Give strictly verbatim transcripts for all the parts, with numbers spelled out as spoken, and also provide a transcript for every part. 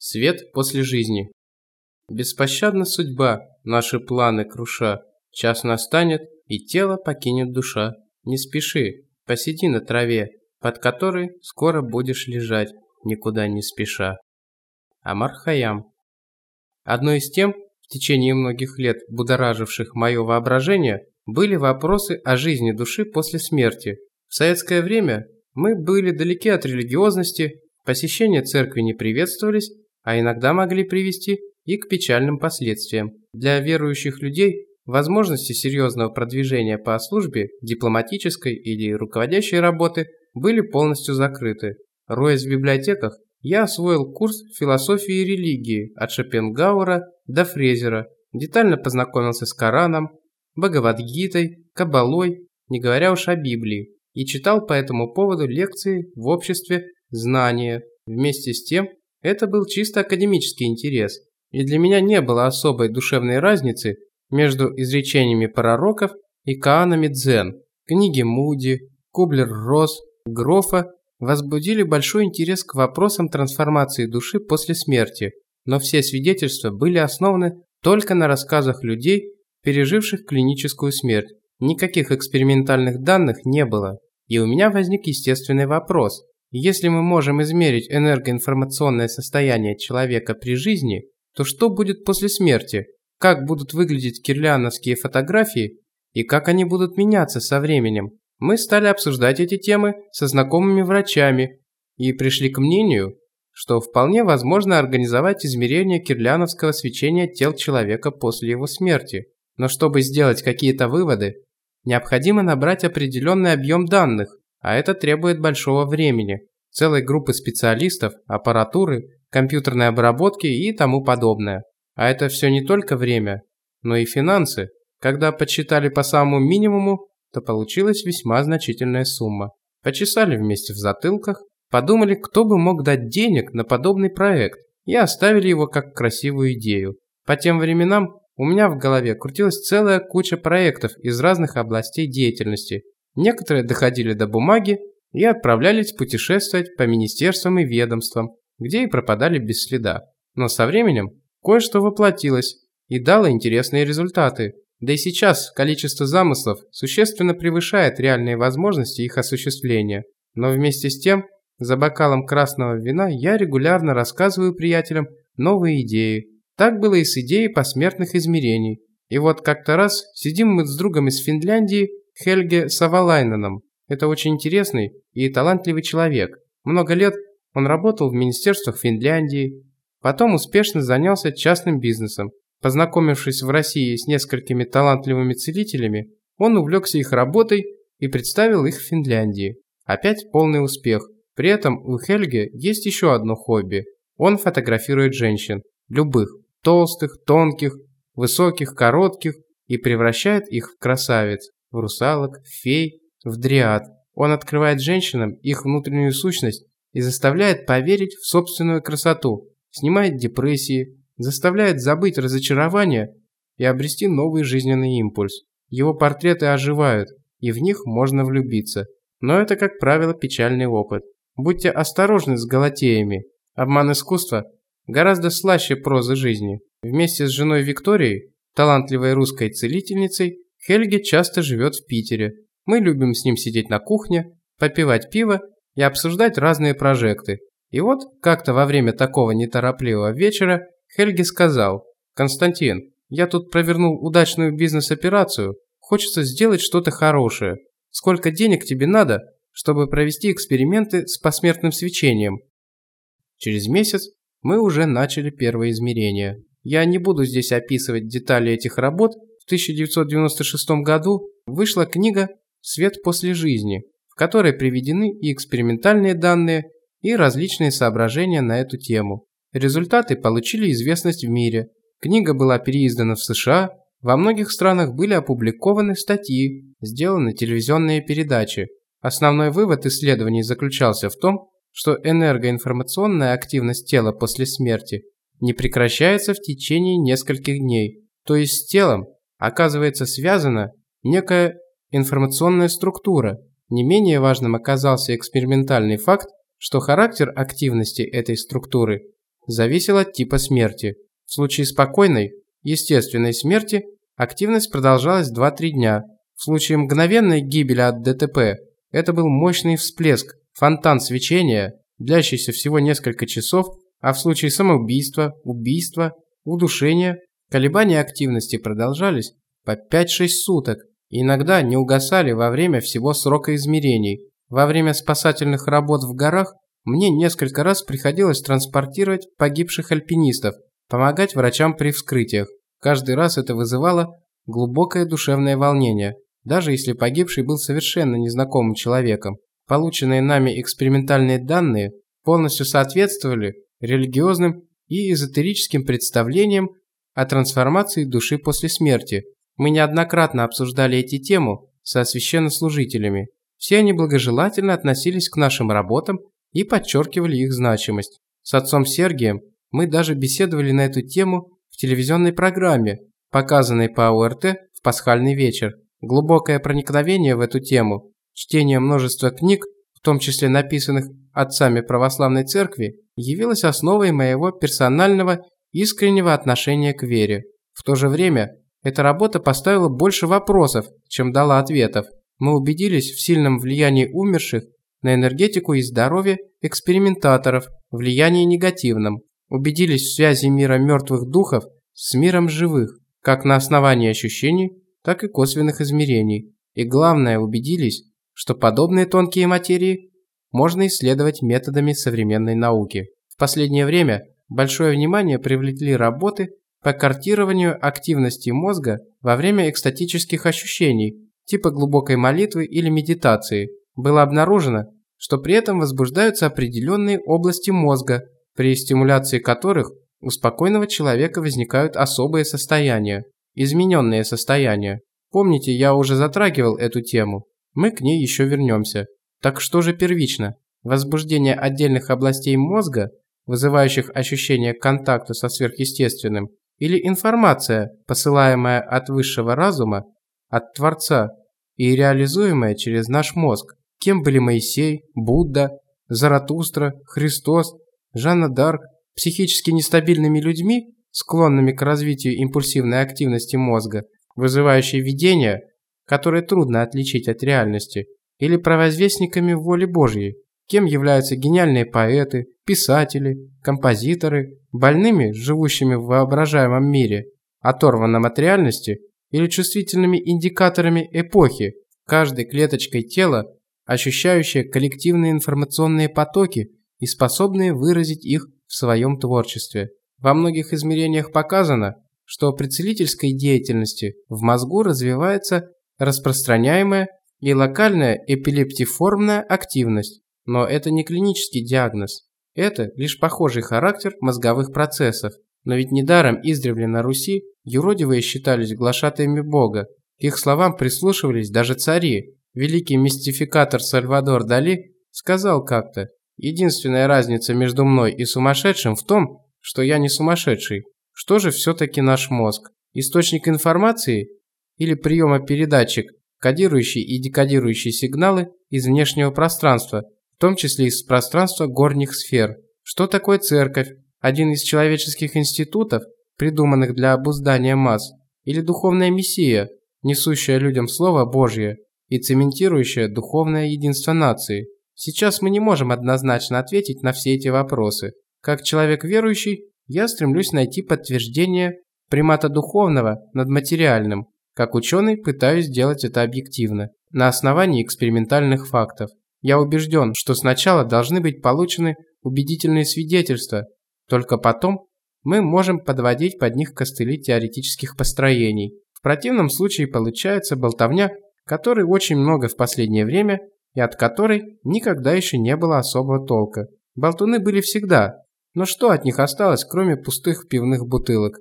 Свет после жизни. Беспощадна судьба, наши планы круша. Час настанет, и тело покинет душа. Не спеши, посиди на траве, под которой скоро будешь лежать, никуда не спеша. Омар Хайям. Одной из тем, в течение многих лет будораживших мое воображение, были вопросы о жизни души после смерти. В советское время мы были далеки от религиозности, посещения церкви не приветствовались, а иногда могли привести и к печальным последствиям. Для верующих людей возможности серьезного продвижения по службе, дипломатической или руководящей работы были полностью закрыты. Роясь в библиотеках, я освоил курс философии и религии от Шопенгауэра до Фрезера, детально познакомился с Кораном, Бхагавад-гитой, Каббалой, не говоря уж о Библии, и читал по этому поводу лекции в обществе знания. Вместе с тем, это был чисто академический интерес, и для меня не было особой душевной разницы между изречениями пророков и коанами дзен. Книги Муди, Кублер-Росс, Грофа возбудили большой интерес к вопросам трансформации души после смерти, но все свидетельства были основаны только на рассказах людей, переживших клиническую смерть. Никаких экспериментальных данных не было, и у меня возник естественный вопрос. Если мы можем измерить энергоинформационное состояние человека при жизни, то что будет после смерти? Как будут выглядеть кирлиановские фотографии и как они будут меняться со временем? Мы стали обсуждать эти темы со знакомыми врачами и пришли к мнению, что вполне возможно организовать измерение кирлиановского свечения тел человека после его смерти. Но чтобы сделать какие-то выводы, необходимо набрать определенный объем данных, а это требует большого времени, целой группы специалистов, аппаратуры, компьютерной обработки и тому подобное. А это все не только время, но и финансы. Когда подсчитали по самому минимуму, то получилась весьма значительная сумма. Почесали вместе в затылках, подумали, кто бы мог дать денег на подобный проект, и оставили его как красивую идею. По тем временам у меня в голове крутилась целая куча проектов из разных областей деятельности. Некоторые доходили до бумаги и отправлялись путешествовать по министерствам и ведомствам, где и пропадали без следа. Но со временем кое-что воплотилось и дало интересные результаты. Да и сейчас количество замыслов существенно превышает реальные возможности их осуществления. Но вместе с тем, за бокалом красного вина я регулярно рассказываю приятелям новые идеи. Так было и с идеей посмертных измерений. И вот как-то раз сидим мы с другом из Финляндии, Хельге Савалайненом. Это очень интересный и талантливый человек. Много лет он работал в министерствах Финляндии, потом успешно занялся частным бизнесом. Познакомившись в России с несколькими талантливыми целителями, он увлекся их работой и представил их в Финляндии. Опять полный успех. При этом у Хельги есть еще одно хобби. Он фотографирует женщин. Любых. Толстых, тонких, высоких, коротких. И превращает их в красавиц, в русалок, в фей, в дриад. Он открывает женщинам их внутреннюю сущность и заставляет поверить в собственную красоту. Снимает депрессии, заставляет забыть разочарование и обрести новый жизненный импульс. Его портреты оживают, и в них можно влюбиться. Но это, как правило, печальный опыт. Будьте осторожны с галатеями. Обман искусства гораздо слаще прозы жизни. Вместе с женой Викторией, талантливой русской целительницей, Хельги часто живет в Питере. Мы любим с ним сидеть на кухне, попивать пиво и обсуждать разные прожекты. И вот как-то во время такого неторопливого вечера Хельги сказал: «Константин, я тут провернул удачную бизнес-операцию, хочется сделать что-то хорошее. Сколько денег тебе надо, чтобы провести эксперименты с посмертным свечением?» Через месяц мы уже начали первое измерение. Я не буду здесь описывать детали этих работ. В тысяча девятьсот девяносто шестом году вышла книга «Свет после жизни», в которой приведены и экспериментальные данные, и различные соображения на эту тему. Результаты получили известность в мире. Книга была переиздана в США, во многих странах были опубликованы статьи, сделаны телевизионные передачи. Основной вывод исследований заключался в том, что энергоинформационная активность тела после смерти не прекращается в течение нескольких дней. То есть с телом, оказывается, связана некая информационная структура. Не менее важным оказался экспериментальный факт, что характер активности этой структуры зависел от типа смерти. В случае спокойной, естественной смерти активность продолжалась два-три дня. В случае мгновенной гибели от ДТП это был мощный всплеск, фонтан свечения, длящийся всего несколько часов, а в случае самоубийства, убийства, удушения колебания активности продолжались по пять-шесть суток и иногда не угасали во время всего срока измерений. Во время спасательных работ в горах мне несколько раз приходилось транспортировать погибших альпинистов, помогать врачам при вскрытиях. Каждый раз это вызывало глубокое душевное волнение, даже если погибший был совершенно незнакомым человеком. Полученные нами экспериментальные данные полностью соответствовали религиозным и эзотерическим представлениям о трансформации души после смерти. Мы неоднократно обсуждали эти темы со священнослужителями. Все они благожелательно относились к нашим работам и подчеркивали их значимость. С отцом Сергием мы даже беседовали на эту тему в телевизионной программе, показанной по ОРТ в пасхальный вечер. Глубокое проникновение в эту тему, чтение множества книг, в том числе написанных отцами православной церкви, явилось основой моего персонального искреннего отношения к вере. В то же время эта работа поставила больше вопросов, чем дала ответов. Мы убедились в сильном влиянии умерших на энергетику и здоровье экспериментаторов, влиянии негативном. Убедились в связи мира мертвых духов с миром живых, как на основании ощущений, так и косвенных измерений. И главное, убедились, что подобные тонкие материи можно исследовать методами современной науки. В последнее время большое внимание привлекли работы по картированию активности мозга во время экстатических ощущений, типа глубокой молитвы или медитации. Было обнаружено, что при этом возбуждаются определенные области мозга, при стимуляции которых у спокойного человека возникают особые состояния, измененные состояния. Помните, я уже затрагивал эту тему, мы к ней еще вернемся. Так что же первично? Возбуждение отдельных областей мозга, вызывающих ощущение контакта со сверхъестественным, или информация, посылаемая от высшего разума, от Творца, и реализуемая через наш мозг? Кем были Моисей, Будда, Заратустра, Христос, Жанна д'Арк? Психически нестабильными людьми, склонными к развитию импульсивной активности мозга, вызывающей видения, которые трудно отличить от реальности, или провозвестниками воли Божьей? Кем являются гениальные поэты, писатели, композиторы, больными, живущими в воображаемом мире, оторванном от реальности, или чувствительными индикаторами эпохи, каждой клеточкой тела, ощущающие коллективные информационные потоки и способные выразить их в своем творчестве? Во многих измерениях показано, что при целительской деятельности в мозгу развивается распространяемая и локальная эпилептиформная активность, но это не клинический диагноз. Это лишь похожий характер мозговых процессов. Но ведь недаром издревле на Руси юродивые считались глашатаями Бога. К их словам прислушивались даже цари. Великий мистификатор Сальвадор Дали сказал как-то: «Единственная разница между мной и сумасшедшим в том, что я не сумасшедший». Что же все-таки наш мозг? Источник информации или приемопередатчик, кодирующий и декодирующий сигналы из внешнего пространства, в том числе из пространства горних сфер? Что такое церковь? Один из человеческих институтов, придуманных для обуздания масс? Или духовная мессия, несущая людям Слово Божье и цементирующая духовное единство нации? Сейчас мы не можем однозначно ответить на все эти вопросы. Как человек верующий, я стремлюсь найти подтверждение примата духовного над материальным. Как ученый пытаюсь сделать это объективно, на основании экспериментальных фактов. Я убежден, что сначала должны быть получены убедительные свидетельства, только потом мы можем подводить под них костыли теоретических построений. В противном случае получается болтовня, которой очень много в последнее время и от которой никогда еще не было особого толка. Болтуны были всегда, но что от них осталось, кроме пустых пивных бутылок?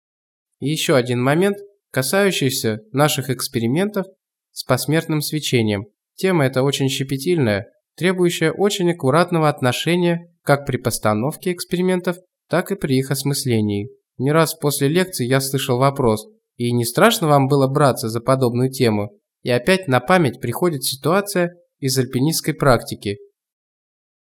И еще один момент, касающийся наших экспериментов с посмертным свечением. Тема эта очень щепетильная, требующая очень аккуратного отношения как при постановке экспериментов, так и при их осмыслении. Не раз после лекций я слышал вопрос: «И не страшно вам было браться за подобную тему?» И опять на память приходит ситуация из альпинистской практики.